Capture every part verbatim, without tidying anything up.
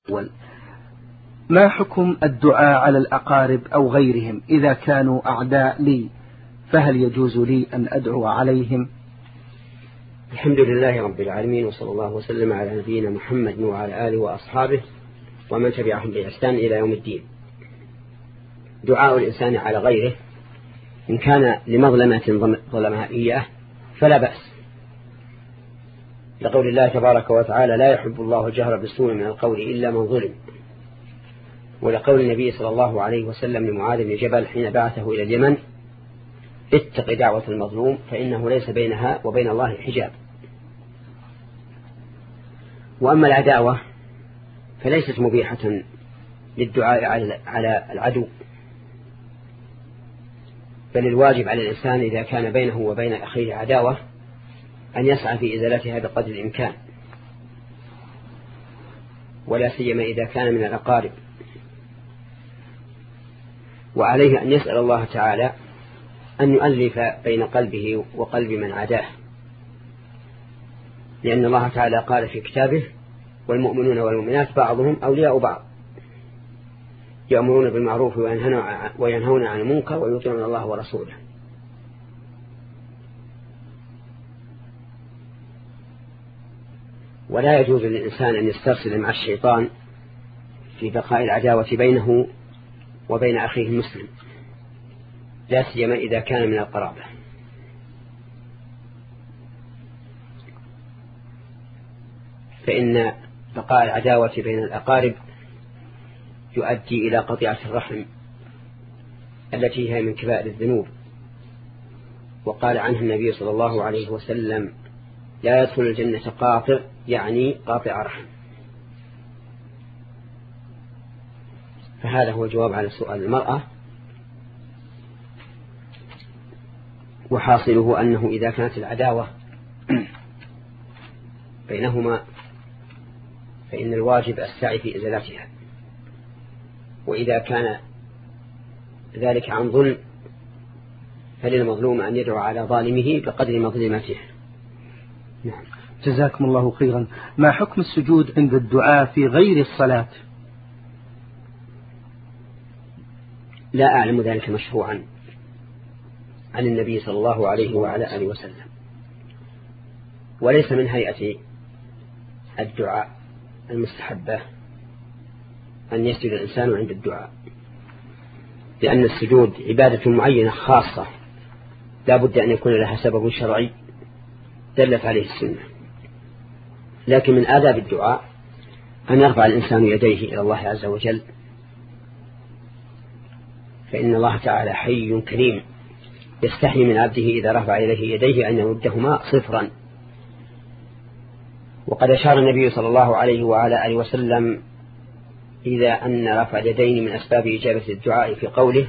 ما حكم الدعاء على الأقارب أو غيرهم إذا كانوا أعداء لي، فهل يجوز لي أن أدعو عليهم؟ الحمد لله رب العالمين، وصلى الله وسلم على نبينا محمد وعلى آله وأصحابه ومن تبعهم بإحسان إلى يوم الدين. دعاء الإنسان على غيره إن كان لمظلمة ظلمها إياه فلا بأس، لقول الله تبارك وتعالى: لا يحب الله الجهر بالسوء من القول إلا من ظلم. ولقول النبي صلى الله عليه وسلم لمعاذ بن جبل حين بعثه إلى اليمن: اتق دعوة المظلوم فإنه ليس بينها وبين الله حجاب. وأما العداوة فليست مبيحة للدعاء على العدو، بل الواجب على الإنسان إذا كان بينه وبين أخيه عداوة أن يسعى في إزالتها بقدر الإمكان، ولا سيما إذا كان من الأقارب. وعليه أن يسأل الله تعالى أن يؤلف بين قلبه وقلب من عداه، لأن الله تعالى قال في كتابه: والمؤمنون والمؤمنات بعضهم أولياء بعض يأمرون بالمعروف وينهون عن المنكر ويطيعون الله ورسوله. ولا يجوز للإنسان أن يسترسل مع الشيطان في بقاء العداوة بينه وبين أخيه المسلم، لا سيما إذا كان من القرابة. فإن بقاء العداوة بين الأقارب يؤدي إلى قطيعة الرحم التي هي من كبائر الذنوب، وقال عنها النبي صلى الله عليه وسلم: لا يدخل الجنة قاطع، يعني قاطع رحم. فهذا هو جواب على سؤال المرأة، وحاصله أنه إذا كانت العداوة بينهما فإن الواجب السعي في إزالتها، وإذا كان ذلك عن ظلم فللمظلوم أن يدعو على ظالمه بقدر مظلمته. نعم. جزاكم الله خيرا. ما حكم السجود عند الدعاء في غير الصلاة؟ لا أعلم ذلك مشروعا عن النبي صلى الله عليه وعلى آله وسلم، وليس من هيئة الدعاء المستحبة أن يسجد الإنسان عند الدعاء، لأن السجود عبادة معينة خاصة لا بد أن يكون لها سبب شرعي دلت عليه السنة. لكن من آداب الدعاء أن يرفع الإنسان يديه إلى الله عز وجل، فإن الله تعالى حي كريم يستحي من عبده إذا رفع إليه يديه أن يردهما صفرا. وقد أشار النبي صلى الله عليه وعلى آله وسلم إذا أن رفع اليدين من أسباب إجابة الدعاء في قوله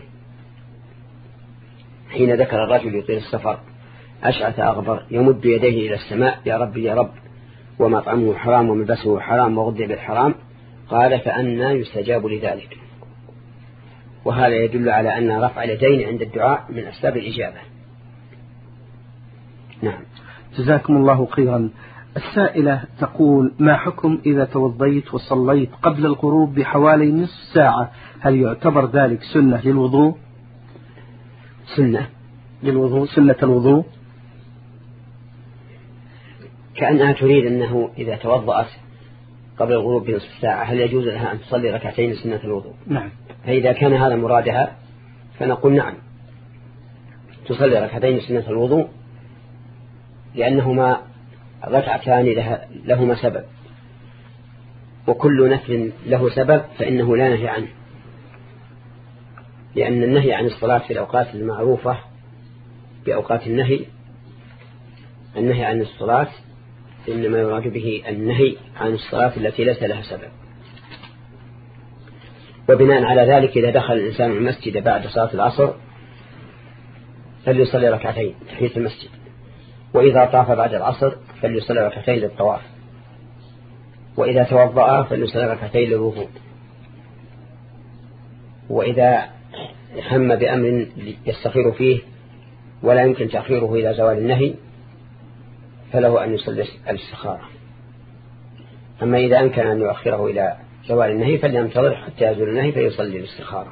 حين ذكر الرجل يطيل السفر أشعث أغبر يمد يديه إلى السماء: يا رب يا رب، ومطعمه حرام وملبسه حرام وغذي بالحرام، قال: فأنى يستجاب لذلك. وهذا يدل على أن رفع اليدين عند الدعاء من أسباب الإجابة. نعم. جزاكم الله خيرا. السائلة تقول: ما حكم إذا توضيت وصليت قبل الغروب بحوالي نصف ساعة، هل يعتبر ذلك سنة للوضوء؟ سنة للوضوء سنة الوضوء كأنها تريد أنه إذا توضأت قبل الغروب بنصف ساعة هل يجوز لها أن تصلي ركعتين سنة الوضوء؟ نعم. فإذا كان هذا مرادها فنقول نعم، تصلي ركعتين سنة الوضوء، لأنهما ركعتان لهما سبب، وكل نفل له سبب فإنه لا نهي عنه، لأن النهي عن الصلاة في الأوقات المعروفة بأوقات النهي، النهي عن الصلاة إنما يراد به النهي عن الصلاة التي ليس لها سبب. وبناء على ذلك إذا دخل الإنسان المسجد بعد صلاة العصر فليصلي ركعتين تحية المسجد، وإذا طاف بعد العصر فليصلي ركعتين للطواف، وإذا توضأ فليصلي ركعتين للوضوء، وإذا هم بأمر يستخير فيه ولا يمكن تأخيره إلى زوال النهي فله أن يصلي الاستخارة. أما إذا أمكن أن يؤخره إلى زوال النهي فلينتظر حتى يزول النهي فيصلي الاستخارة.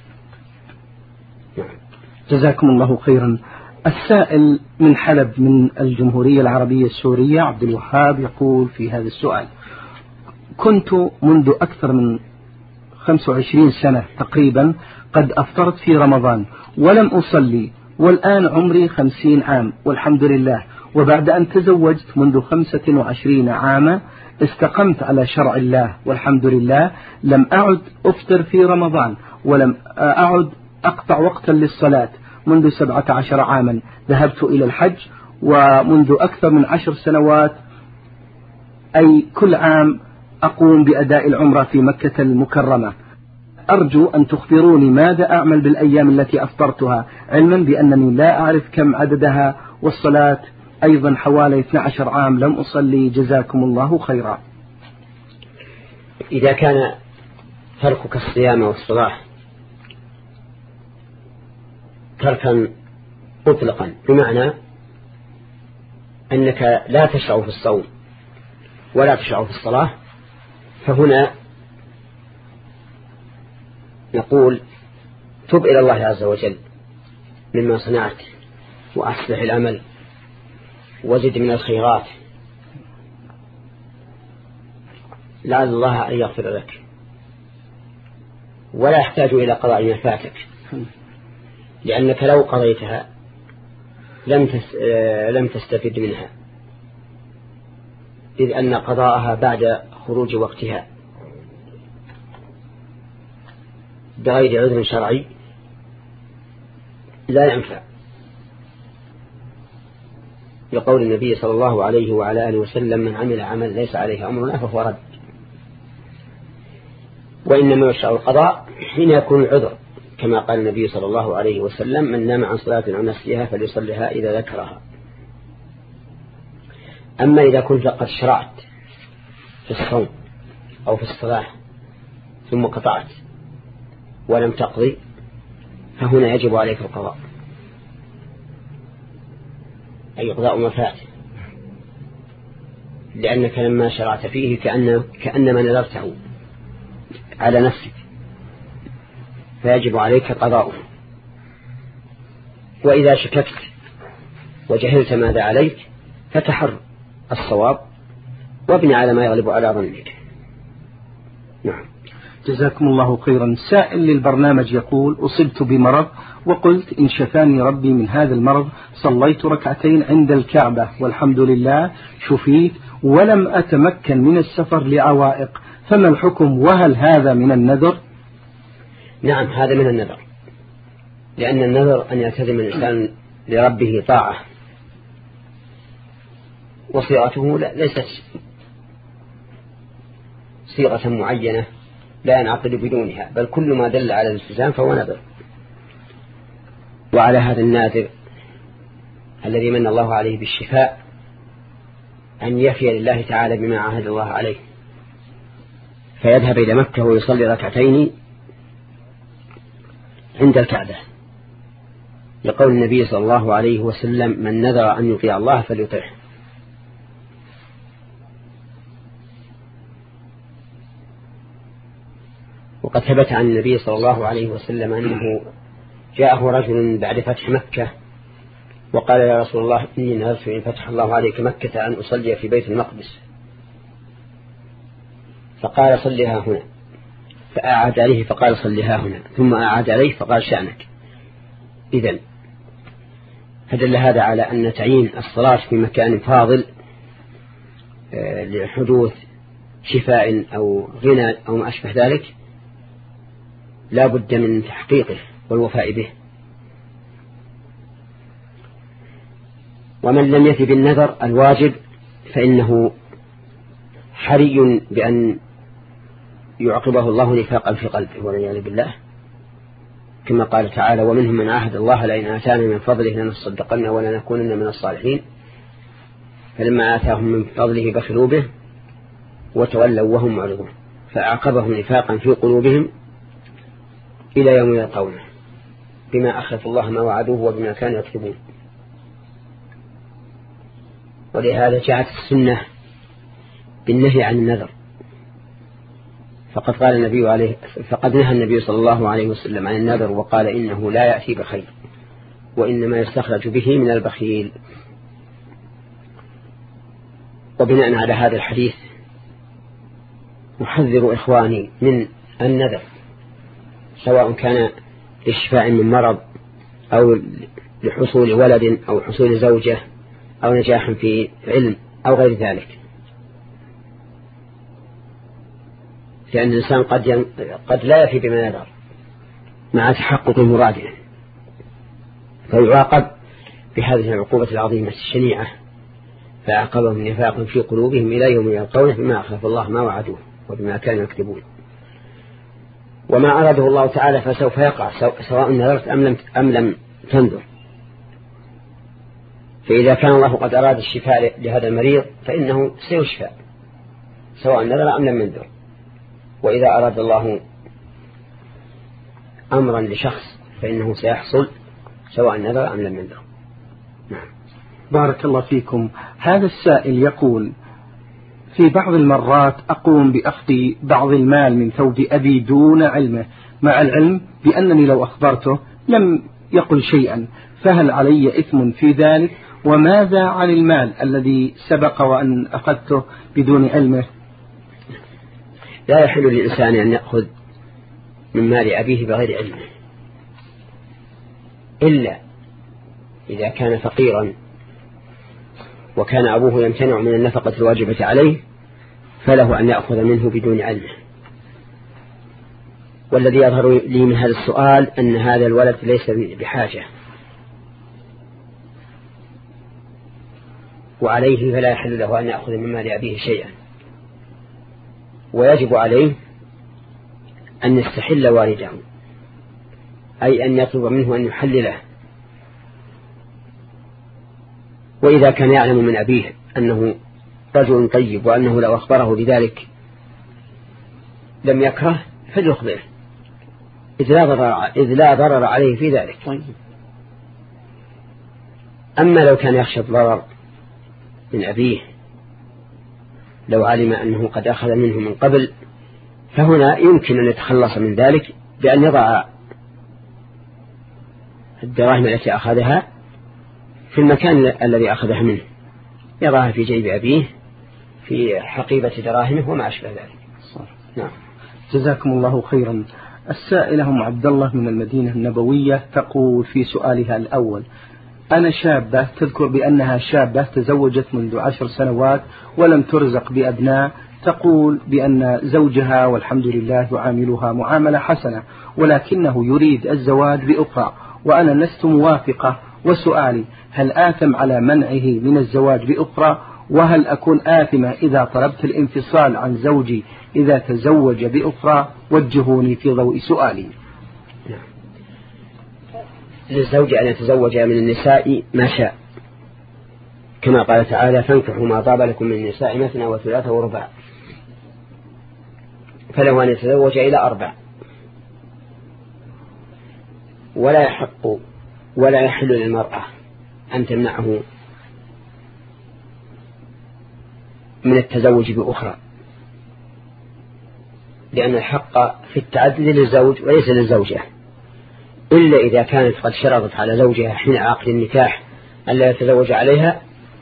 نعم. جزاكم الله خيرا. السائل من حلب من الجمهورية العربية السورية عبد الوهاب يقول في هذا السؤال: كنت منذ أكثر من خمس وعشرين سنة تقريبا قد أفطرت في رمضان ولم أصلي، والآن عمري خمسين عام والحمد لله، وبعد أن تزوجت منذ خمسة وعشرين عاما استقمت على شرع الله والحمد لله، لم أعد أفطر في رمضان ولم أعد أقطع وقتا للصلاة منذ سبعة عشر عاما. ذهبت إلى الحج ومنذ أكثر من عشر سنوات أي كل عام أقوم بأداء العمرة في مكة المكرمة. أرجو أن تخبروني ماذا أعمل بالأيام التي أفطرتها، علما بأنني لا أعرف كم عددها، والصلاة أيضا حوالي اثني عشر عام لم أصلي، جزاكم الله خيرا. إذا كان تركك الصيام والصلاة تركا مطلقا بمعنى أنك لا تشرع في الصوم ولا تشرع في الصلاة، فهنا نقول تب إلى الله عز وجل مما صنعت وأصلح العمل وزد من الخيرات لعل الله أن يغفر لك، ولا يحتاج إلى قضاء ما فاتك، لأنك لو قضيتها لم لم تستفد منها، إذ أن قضاءها بعد خروج وقتها بغير عذر شرعي لا ينفع، لقول النبي صلى الله عليه وعلى آله وسلم: من عمل عمل ليس عليه أمرنا فهو رد. وإنما يشرع القضاء حين يكون العذر، كما قال النبي صلى الله عليه وسلم: من نام عن صلاة أو نسيها فليصلها إذا ذكرها. أما إذا كنت قد شرعت في الصوم أو في الصلاة ثم قطعت ولم تقضي، فهنا يجب عليك القضاء، أي قضاء ما فات، لأنك لما شرعت فيه كأن كأنما نذرته على نفسك، فيجب عليك قضاؤه. وإذا شككت وجهلت ماذا عليك فتحر الصواب وابني على ما يغلب على ظنك. نعم. جزاكم الله خيرا. سائل للبرنامج يقول: أصبت بمرض وقلت إن شفاني ربي من هذا المرض صليت ركعتين عند الكعبة والحمد لله شفيت، ولم أتمكن من السفر لعوائق، فما الحكم وهل هذا من النذر؟ نعم، هذا من النذر، لأن النذر أن يلتزم الإنسان لربه طاعة، وصيغته ليست صيغة معينة لا ينعقد بدونها، بل كل ما دل على الالتزام فهو نذر. وعلى هذا الناذر الذي من الله عليه بالشفاء أن يفي لله تعالى بما عاهد الله عليه، فيذهب إلى مكة ويصلي ركعتين عند الكعبة، لقول النبي صلى الله عليه وسلم: من نذر أن يطيع الله فليطيعه. وقد ثبت عن النبي صلى الله عليه وسلم أنه جاءه رجل بعد فتح مكة وقال: يا رسول الله، إني نذرت إن فتح الله عليك مكة أن أصلي في بيت المقدس، فقال: صلها هنا، فأعاد عليه فقال: صلها هنا، ثم أعاد عليه فقال: شأنك. إذن فدل هذا على أن تعيين الصلاة في مكان فاضل لحدوث شفاء أو غنى أو ما أشبه ذلك لا بد من تحقيقه والوفاء به. ومن لم يثب النذر الواجب فإنه حري بأن يعقبه الله نفاقا في قلبه والعياذ بالله، كما قال تعالى: ومنهم من عاهد الله لئن آتانا من فضله لنصدقن ولنكونن من الصالحين، فلما آتاهم من فضله بخلوا به وتولوا وهم معرضون، فأعقبهم نفاقا في قلوبهم إلى يوم يلقونه بما أخلف الله ما وعدوه وبما كانوا يكذبون. ولهذا جاءت السنة بالنهي عن النذر، فقد قال النبي عليه فقد نهى النبي صلى الله عليه وسلم عن النذر وقال إنه لا يأتي بخير وإنما يستخرج به من البخيل. وبناء على هذا الحديث نحذر إخواني من النذر، سواء كان لشفاء من مرض أو لحصول ولد أو حصول زوجة أو نجاح في علم أو غير ذلك، لأن الإنسان قد, ين... قد لا يفي بما يذر مع تحقق مراده فيعاقب بهذه العقوبة العظيمة الشنيعة، فعاقبهم نفاق في قلوبهم إلى يوم يلقونه بما أخلف الله ما وعدوه وبما كانوا يكذبون. وما أراده الله تعالى فسوف يقع سواء نذرت أم لم, أم لم تنذر. فإذا كان الله قد أراد الشفاء لهذا المريض فإنه سيشفى سواء نذر أم لم ينذر. وإذا أراد الله أمرا لشخص فإنه سيحصل سواء نذر أم لم ينذر. نعم. بارك الله فيكم. هذا السائل يقول: في بعض المرات أقوم بأخذ بعض المال من ثوب أبي دون علمه، مع العلم بأنني لو أخبرته لم يقل شيئا، فهل علي إثم في ذلك؟ وماذا عن المال الذي سبق وأن أخذته بدون علمه؟ لا يحل للإنسان أن يأخذ من مال أبيه بغير علمه، إلا إذا كان فقيرا وكان أبوه يمتنع من النفقة الواجبة عليه فله أن يأخذ منه بدون علمه. والذي يظهر لي من هذا السؤال أن هذا الولد ليس بحاجة وعليه فلا يحل له أن يأخذ من مال أبيه شيئا، ويجب عليه أن يستحل والده، أي أن يطلب منه أن يحلله. وإذا كان يعلم من أبيه أنه رجل طيب وأنه لو أخبره بذلك لم يكره فليخبره، إذ لا ضرر, إذ لا ضرر عليه في ذلك. أما لو كان يخشى الضرر من أبيه لو علم أنه قد أخذ منه من قبل فهنا يمكن أن يتخلص من ذلك بأن يضع الدراهم التي أخذها في المكان الذي أخذها منه، يضعها في جيب أبيه في حقيبة دراهمه وما أشبه ذلك. نعم. جزاكم الله خيرا. السائلة أم عبد الله من المدينة النبوية تقول في سؤالها الأول: أنا شابة، تذكر بأنها شابة تزوجت منذ عشر سنوات ولم ترزق بأبناء، تقول بأن زوجها والحمد لله يعاملها معاملة حسنة ولكنه يريد الزواج بأخرى وأنا لست موافقة، وسؤالي: هل آثم على منعه من الزواج بأخرى؟ وهل أكون آثمة إذا طلبت الانفصال عن زوجي إذا تزوج بأخرى؟ وجهوني في ضوء سؤالي. للزوج أن يتزوج من النساء ما شاء، كما قال تعالى: فانكحوا ما طاب لكم من النساء مثنى وثلاثة ورباع، فله أن يتزوج إلى أربع. ولا يحق ولا يحل للمرأة أن تمنعه من التزوج بأخرى، لأن الحق في التعدد للزوج وليس للزوجة، إلا إذا كانت قد شرطت على زوجها حين عقد النكاح ألا يتزوج عليها،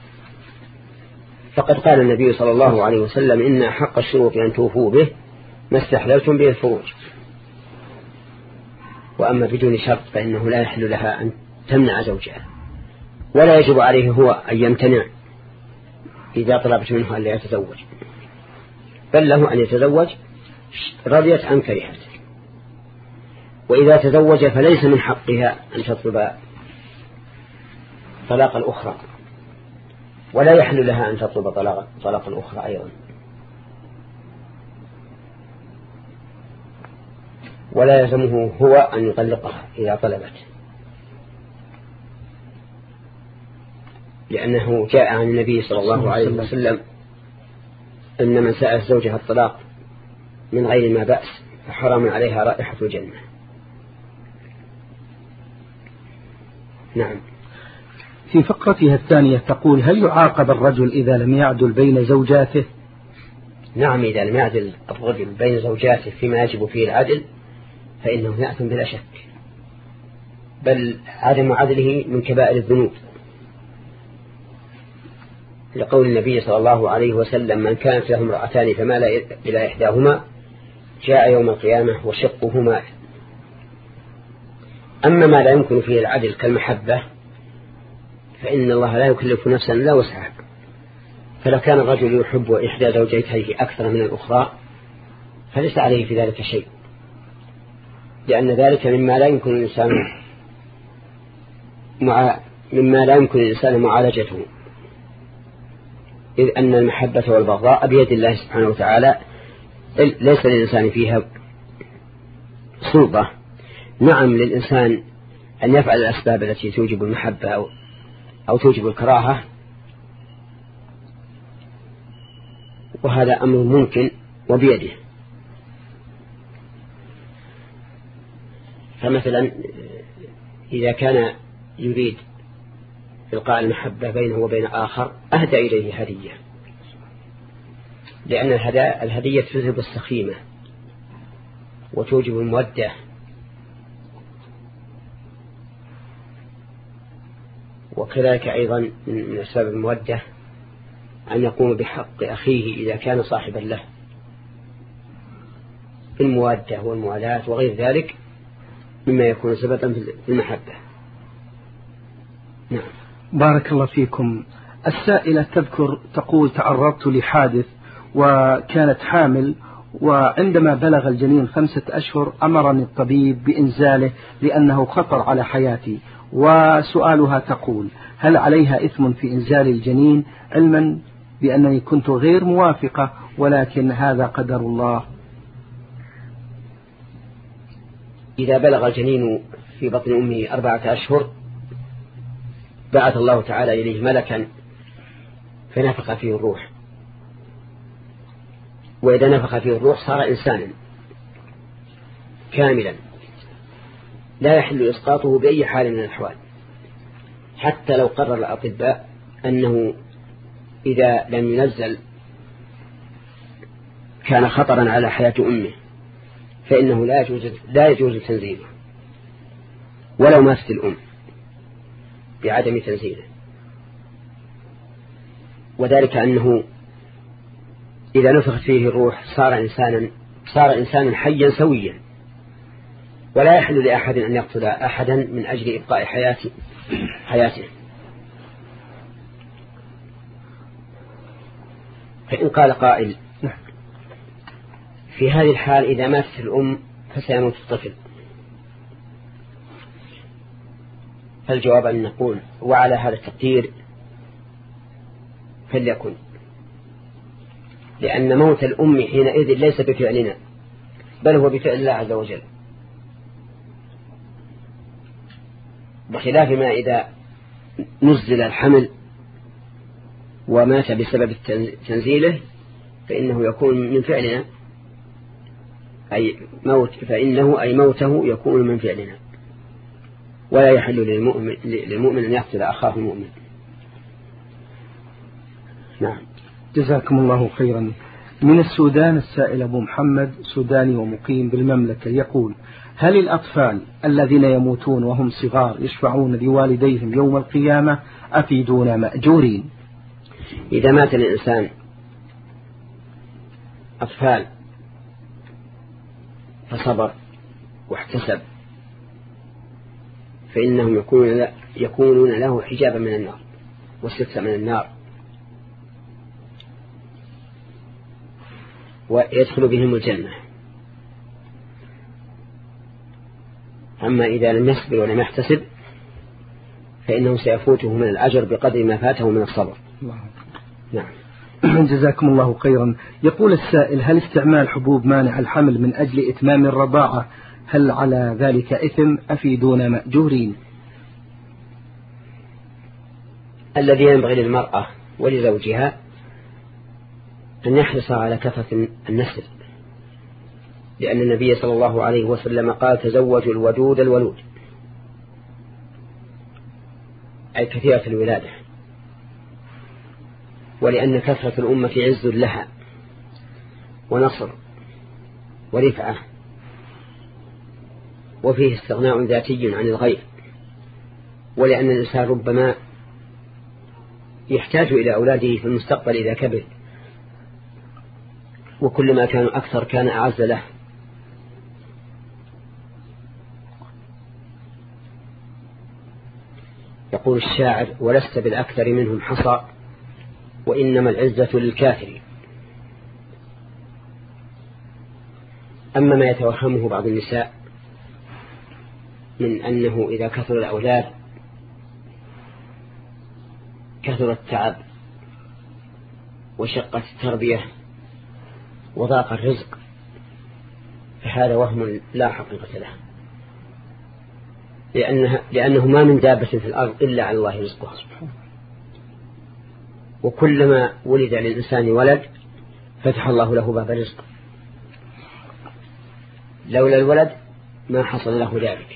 فقد قال النبي صلى الله عليه وسلم: إن حق الشروط أن توفوا به ما استحللتم به الفروج. وأما بدون شرط فإنه لا يحل لها أن تمنع زوجها، ولا يجب عليه هو أن يمتنع إذا طلبت منه أن لا يتزوج، بل له أن يتزوج رضيت أم كرهت. وإذا تزوج فليس من حقها أن تطلب طلاق الأخرى، ولا يحل لها أن تطلب طلاق, طلاق الأخرى أيضا، ولا يلزمه هو أن يطلقها إذا طلبت، لأنه جاء عن النبي صلى الله عليه وسلم أن من سأل زوجها الطلاق من غير ما بأس فحرم عليها رائحة الجنة. نعم. في فقرتها الثانية تقول: هل يعاقب الرجل إذا لم يعدل بين زوجاته؟ نعم إذا لم يعدل الرجل بين زوجاته فيما يجب فيه العدل فإنه يأثم بلا شك، بل عدم عدله من كبائر الذنوب، لقول النبي صلى الله عليه وسلم: من كانت له امرأتان فمال إلى إحداهما جاء يوم القيامة وشقه مال. أما ما لا يمكن فيه العدل كالمحبة فإن الله لا يكلف نفسا لا وسعها، فلو كان الرجل يحب إحدى زوجته أكثر من الأخرى فليس عليه في ذلك شيء، لأن ذلك مما لا يمكن الإنسان مع مما لا يمكن الإنسان معالجته، إذ أن المحبة والبغضاء بيد الله سبحانه وتعالى، ليس للإنسان فيها سلطة. نعم للإنسان أن يفعل الأسباب التي توجب المحبة أو, أو توجب الكراهة، وهذا أمر ممكن وبيده. فمثلا إذا كان يريد إلقاء المحبة بينه وبين آخر أهدى إليه هدية، لأن الهدية تذهب السخيمة وتوجب المودة، وكذلك أيضا من أسباب المودة أن يقوم بحق أخيه إذا كان صاحبا له في المودة والموالاة وغير ذلك مما يكون سببا في المحبة. نعم. بارك الله فيكم. السائلة تذكر تقول: تعرضت لحادث وكانت حامل، وعندما بلغ الجنين خمسة أشهر أمرني الطبيب بإنزاله لأنه خطر على حياتي. وسؤالها تقول: هل عليها إثم في إنزال الجنين، علما بأنني كنت غير موافقة ولكن هذا قدر الله؟ إذا بلغ الجنين في بطن أمه أربعة أشهر بعث الله تعالى إليه ملكا فنفخ فيه الروح، وإذا نفخ فيه الروح صار إنسانا كاملا لا يحل إسقاطه بأي حال من الأحوال، حتى لو قرر الأطباء أنه إذا لم ينزل كان خطرا على حياة أمه فإنه لا يجوز لا يجوز تنزيله ولو ماتت الأم بعدم تنزيله، وذلك أنه إذا نفخت فيه الروح صار إنسانا صار إنسانا حيا سويا، ولا يحل لأحد أن يقتل أحدا من أجل إبقاء حياته حياته. فإن قال قائل: في هذه الحال إذا ماتت الأم فسيموت الطفل، فالجواب أن نقول: وعلى هذا التقدير فليكن، لأن موت الأم حينئذ ليس بفعلنا بل هو بفعل الله عز وجل، بخلاف ما إذا نزل الحمل ومات بسبب تنزيله فإنه يكون من فعلنا، أي موت فإنه أي موته يكون من فعلنا، ولا يحل للمؤمن, للمؤمن أن يقتل أخاه المؤمن. نعم. جزاكم الله خيرا. من السودان السائل أبو محمد، سوداني ومقيم بالمملكة، يقول: هل الأطفال الذين يموتون وهم صغار يشفعون لوالديهم يوم القيامة أفيدون مأجورين؟ إذا مات الإنسان أطفال فصبر واحتسب فإنهم يكونون يكونون له حجابا من النار وسترا من النار، ويدخل بهم الجنة. أما إذا لم يصبر ولم يحتسب فإنه سيفوته من الأجر بقدر ما فاته من الصبر. نعم. جزاكم الله خيرا. يقول السائل: هل استعمال حبوب مانع الحمل من أجل إتمام الرضاعة هل على ذلك إثم أفيدون مأجورين؟ الذي ينبغي للمرأة ولزوجها أن يحرص على كثرة النسل، لأن النبي صلى الله عليه وسلم قال: تزوجوا الودود الولود، أي كثيرة الولادة، ولأن كثرة الأمة عز لها ونصر ورفعة، وفيه استغناء ذاتي عن الغير، ولأن الإنسان ربما يحتاج إلى أولاده في المستقبل إذا كبر، وكلما كانوا أكثر كان أعز له. يقول الشاعر: ولست بالأكثر منهم حصى وإنما العزة للكافر. أما ما يتوهمه بعض النساء من أنه إذا كثر الأولاد كثر التعب وشقة التربية وضاق الرزق، فهذا وهم لا حقيقة له، لأنها لأنه ما من دابة في الأرض إلا على الله رزقها، وكلما ولد للإنسان ولد فتح الله له باب الرزق، لولا الولد ما حصل له ذلك،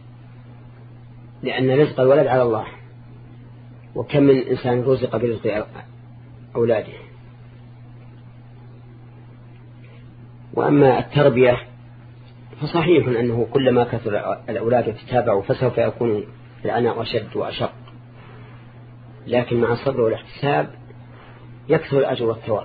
لأن رزق الولد على الله، وكم من إنسان رزق برزق أولاده. وأما التربية فصحيح أنه كلما كثر الأولاد يتتابعوا فسوف يكون العناء أشد وأشق، لكن مع الصبر والاحتساب يكثر الأجر والثواب.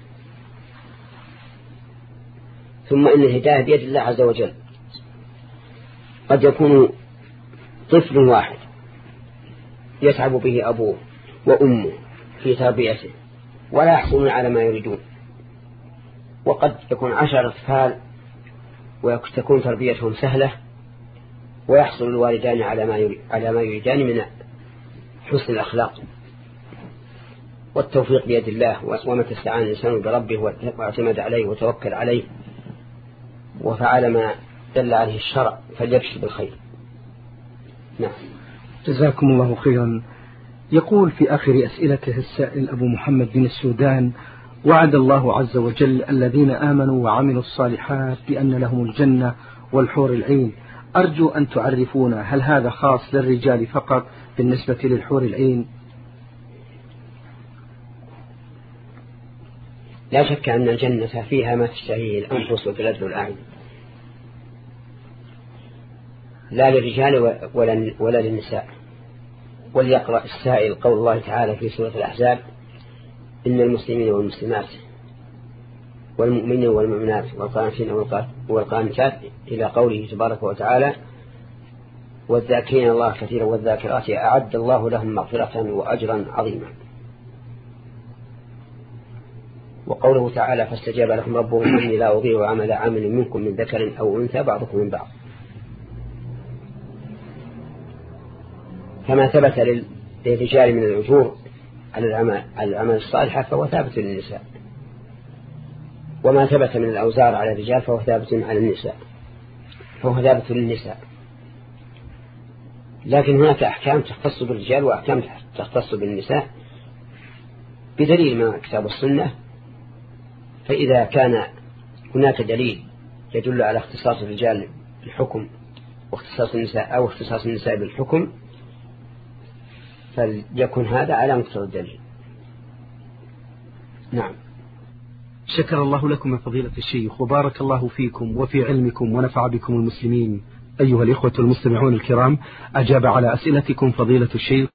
ثم إن الهداية بيد الله عز وجل، قد يكون طفل واحد يتعب به أبوه وأمه في تربيته ولا يحصلون على ما يريدون، وقد يكون عشر أطفال وتكون تربيتهم سهلة ويحصل الوالدان على ما على ما يريدان من حسن الأخلاق. والتوفيق بيد الله، ومتى استعان الإنسان بربه واعتمد عليه وتوكل عليه وفعل ما دل عليه الشرع فليبشر بالخير. نعم. جزاكم الله خيرا. يقول في آخر أسئلته السائل أبو محمد بن السودان: وعد الله عز وجل الذين آمنوا وعملوا الصالحات بأن لهم الجنة والحور العين، أرجو أن تعرفونا هل هذا خاص للرجال فقط بالنسبة للحور العين؟ لا شك أن الجنة فيها ما تشتهيه الأنفس وتلذ الأعين، لا للرجال ولا للنساء. وليقرأ السائل قول الله تعالى في سورة الأحزاب: إن المسلمين والمسلمات والمؤمنين والمؤمنات والقانتين والقانتات إلى قوله تبارك وتعالى: والذاكرين الله كثيرا والذاكرات أعد الله لهم مغفرة وأجرا عظيما. وقوله تعالى: فاستجاب لهم ربهم أني لا أضيع عمل عامل منكم من ذكر أو أنثى بعضكم من بعض. كما ثبت للرجال من الأجور على العمل, على العمل الصالحة فهو ثابت للنساء، وما ثبت من الأوزار على الرجال فهو ثابت على النساء فهو ثابت للنساء. لكن هناك أحكام تختص بالرجال وأحكام تختص بالنساء بدليل ما كتاب السنة. فإذا كان هناك دليل يدل على اختصاص الرجال بالحكم واختصاص النساء أو اختصاص النساء بالحكم فليكن هذا على مقتضى الدليل. نعم. شكر الله لكم يا فضيلة الشيخ، وبارك الله فيكم وفي علمكم ونفع بكم المسلمين. أيها الإخوة المستمعون الكرام، أجاب على أسئلتكم فضيلة الشيخ